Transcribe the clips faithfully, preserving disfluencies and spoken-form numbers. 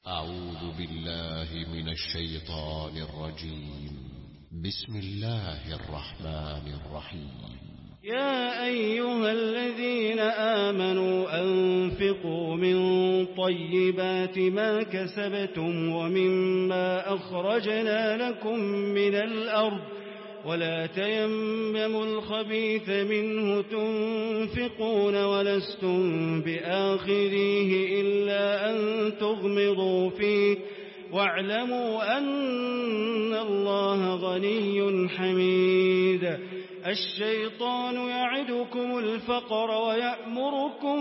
أعوذ بالله من الشيطان الرجيم. بسم الله الرحمن الرحيم. يا أيها الذين آمنوا أنفقوا من طيبات ما كسبتم ومما أخرجنا لكم من الأرض ولا تيمموا الخبيث منه تنفقون ولستم بآخذيه إلا أن تغمضوا فيه واعلموا أن الله غني حميد. الشيطان يعدكم الفقر ويأمركم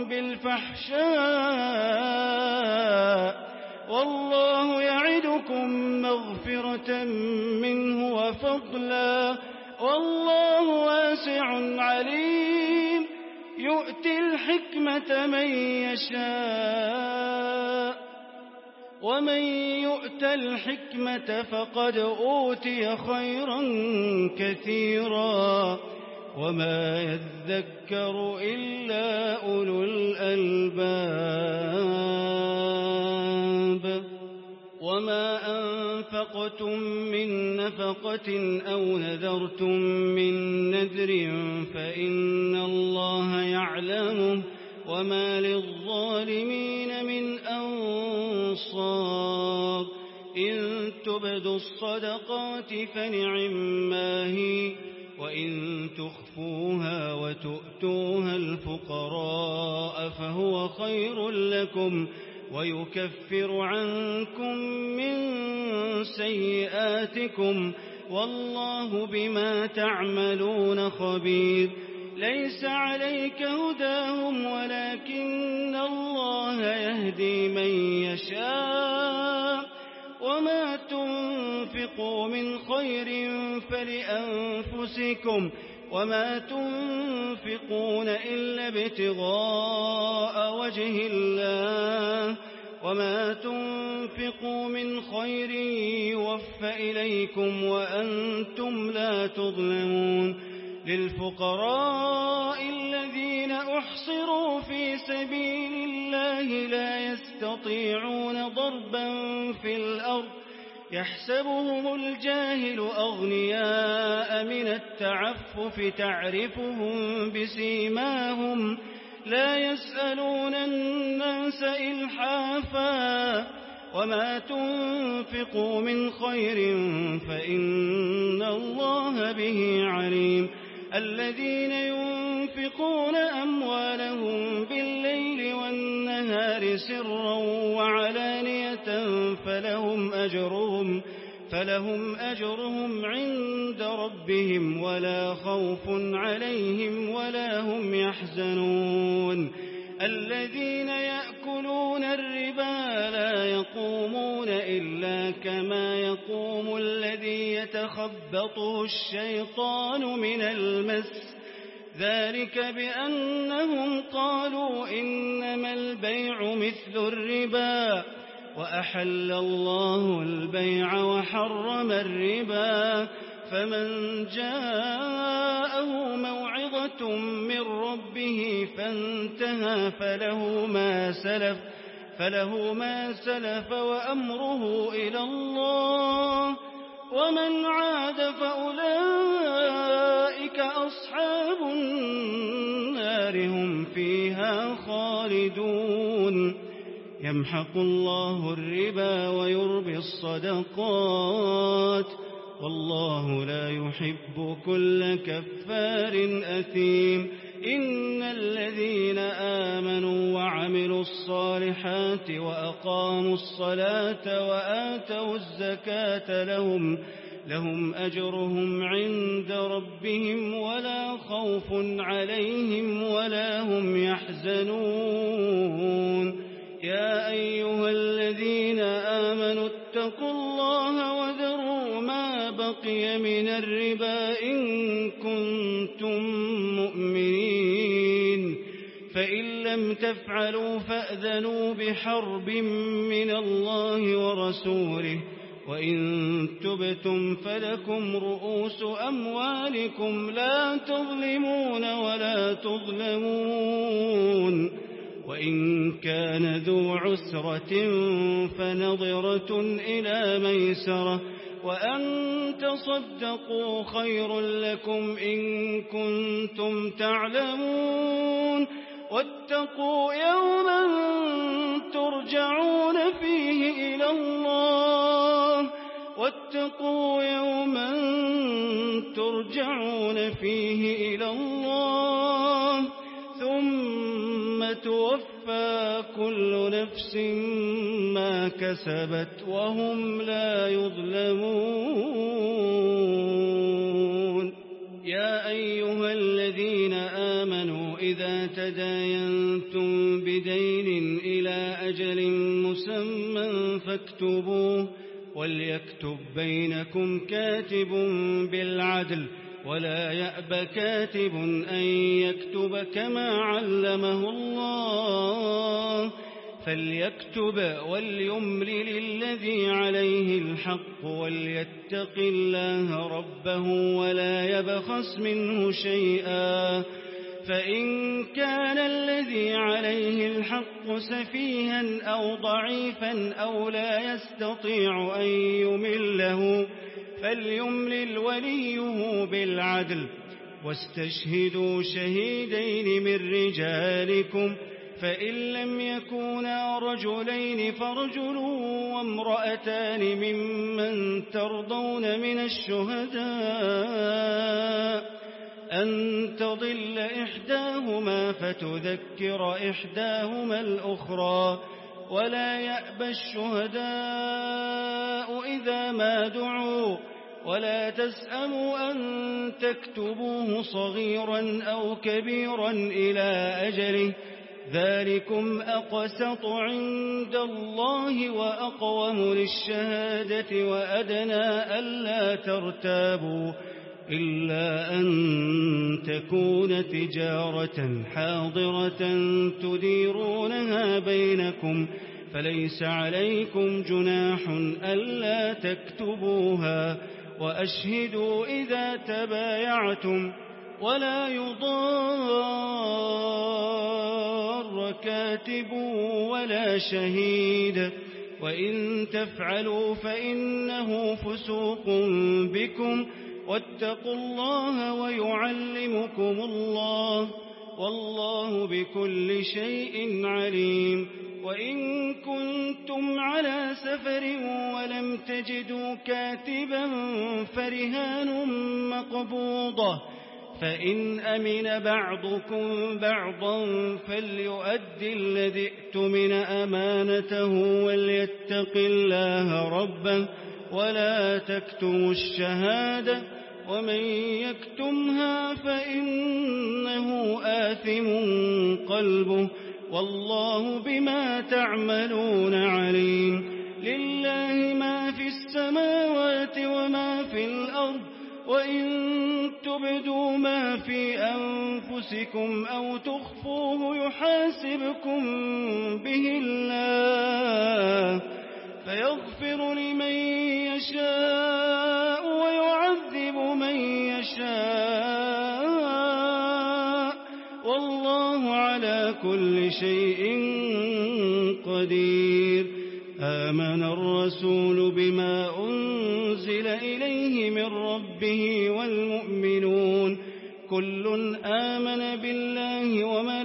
بالفحشاء والله يعدكم مغفرة منه وفضلا والله واسع عليم. يؤتي الحكمة من يشاء ومن يؤت الحكمة فقد أوتي خيرا كثيرا وما يذكر إلا أولو الألباب. وما أنفقتم من نفقة أو نذرتم من نذر فإن الله يعلمه وما للظالمين من أنصار. إن تبدوا الصدقات فنعما هي وإن تخفوها وتؤتوها الفقراء فهو خير لكم ويكفر عنكم من سيئاتكم والله بما تعملون خبير. ليس عليك هداهم ولكن الله يهدي من يشاء وما تنفقوا من خير فلأنفسكم وما تنفقون إلا ابتغاء وجه الله وما تنفقوا من خير يوفى إليكم وأنتم لا تظلمون. للفقراء الذين أحصروا في سبيل الله لا يستطيعون ضربا في الأرض يحسبهم الجاهل أغنياء من التعفف تعرفهم بسيماهم لا يسألون الناس إلحافا وما تنفقوا من خير فإن الله به عليم. الذين ينفقون أموالهم بالليل والنهار سرا وعلانية فلهم أجرهم فلهم أجرهم عند ربهم ولا خوف عليهم ولا هم يحزنون. الذين يأكلون الربا لا يقومون إلا كما يقوم الذي يتخبطه الشيطان من المس ذلك بأنهم قالوا إنما البيع مثل الربا وأحل الله البيع وحرم الربا. فمن جاءه موعظة من ربه فانتهى فله ما سلف فله ما سلف وأمره إلى الله ومن عاد فأولئك أصحاب النار هم فيها خالدون. يمحق الله الربا ويربي الصدقات والله لا يحب كل كفار أثيم. إن الذين آمنوا وعملوا الصالحات وأقاموا الصلاة وآتوا الزكاة لهم لهم أجرهم عند ربهم ولا خوف عليهم ولا هم يحزنون. يا أيها الذين آمنوا اتقوا الله وذروا ما بقي من الربا إن كنتم مؤمنين فإن لم تفعلوا فأذنوا بحرب من الله ورسوله وإن تبتم فلكم رؤوس أموالكم لا تظلمون ولا تظلمون وإن كان ذو عسرة فنظرة إلى ميسرة وأن تصدقوا خير لكم إن كنتم تعلمون واتقوا يوما ترجعون فيه إلى الله واتقوا يوما ترجعون فيه إلى الله ثم توفى كل نفس ما كسبت وهم لا يظلمون. يا أيها الذين آمنوا إذا تداينتم بدين إلى أجل مسمى فاكتبوه وليكتب بينكم كاتب بالعدل ولا يأب كاتب أن يكتب كما علمه الله فليكتب وليملل الذي عليه الحق وليتق الله ربه ولا يبخس منه شيئا فإن كان الذي عليه الحق سفيها أو ضعيفا أو لا يستطيع أن يمله فليملل وليه بالعدل واستشهدوا شهيدين من رجالكم فإن لم يكونا رجلين فرجل وامرأتان ممن ترضون من الشهداء أن تضل إحداهما فتذكر إحداهما الأخرى ولا يأبى الشهداء إذا ما دعوا ولا تسأموا أن تكتبوه صغيرا أو كبيرا إلى أجله ذلكم أقسط عند الله وأقوم للشهادة وأدنى ألا ترتابوا إلا أن تكون تجارة حاضرة تديرونها بينكم فليس عليكم جناح ألا تكتبوها وأشهدوا إذا تبايعتم ولا يضار كاتب ولا شهيد وإن تفعلوا فإنه فسوق بكم واتقوا الله ويعلمكم الله والله بكل شيء عليم. وإن كنتم على سفر ولم تجدوا كاتبا فرهان مقبوضة فإن أمن بعضكم بعضا فليؤدي الذي ائتمن أمانته وليتق الله ربه ولا تكتموا الشهادة ومن يكتمها فإنه آثم قلبه والله بما تعملون عليم. لله ما في السماوات وما في الأرض وإن تبدوا ما في أنفسكم أو تخفوه يحاسبكم به الله فيغفر لمن يشاء ويعذب من يشاء والله على كل شيء قدير. آمن الرسول بما أنزل إليه من ربه والمؤمنون كل آمن بالله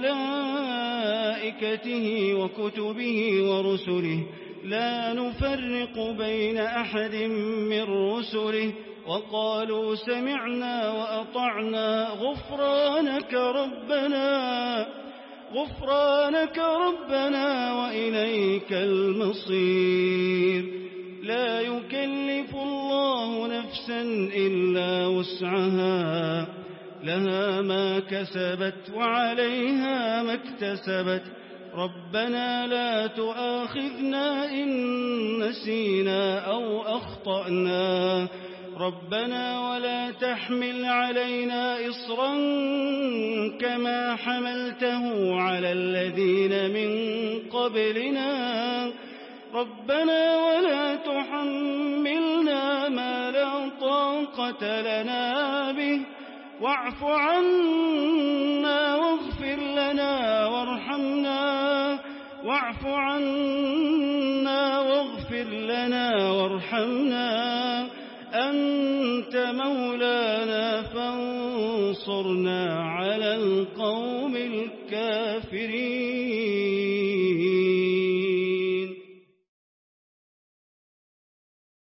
وملائكته وكتبه ورسله لا نفرق بين أحد من رسله وقالوا سمعنا وأطعنا غفرانك ربنا غفرانك ربنا وإليك المصير. لا يكلف الله نفسا إلا وسعها لها ما كسبت وعليها ما اكتسبت ربنا لا تؤاخذنا إن نسينا أو أخطأنا ربنا ولا تحمل علينا إصرا كما حملته على الذين من قبلنا ربنا ولا تحملنا ما لا طاقة لنا به واعف عنا واغفر لنا وارحمنا واعف عنا واغفر لنا وارحمنا أنت مولانا فانصرنا على القوم الكافرين.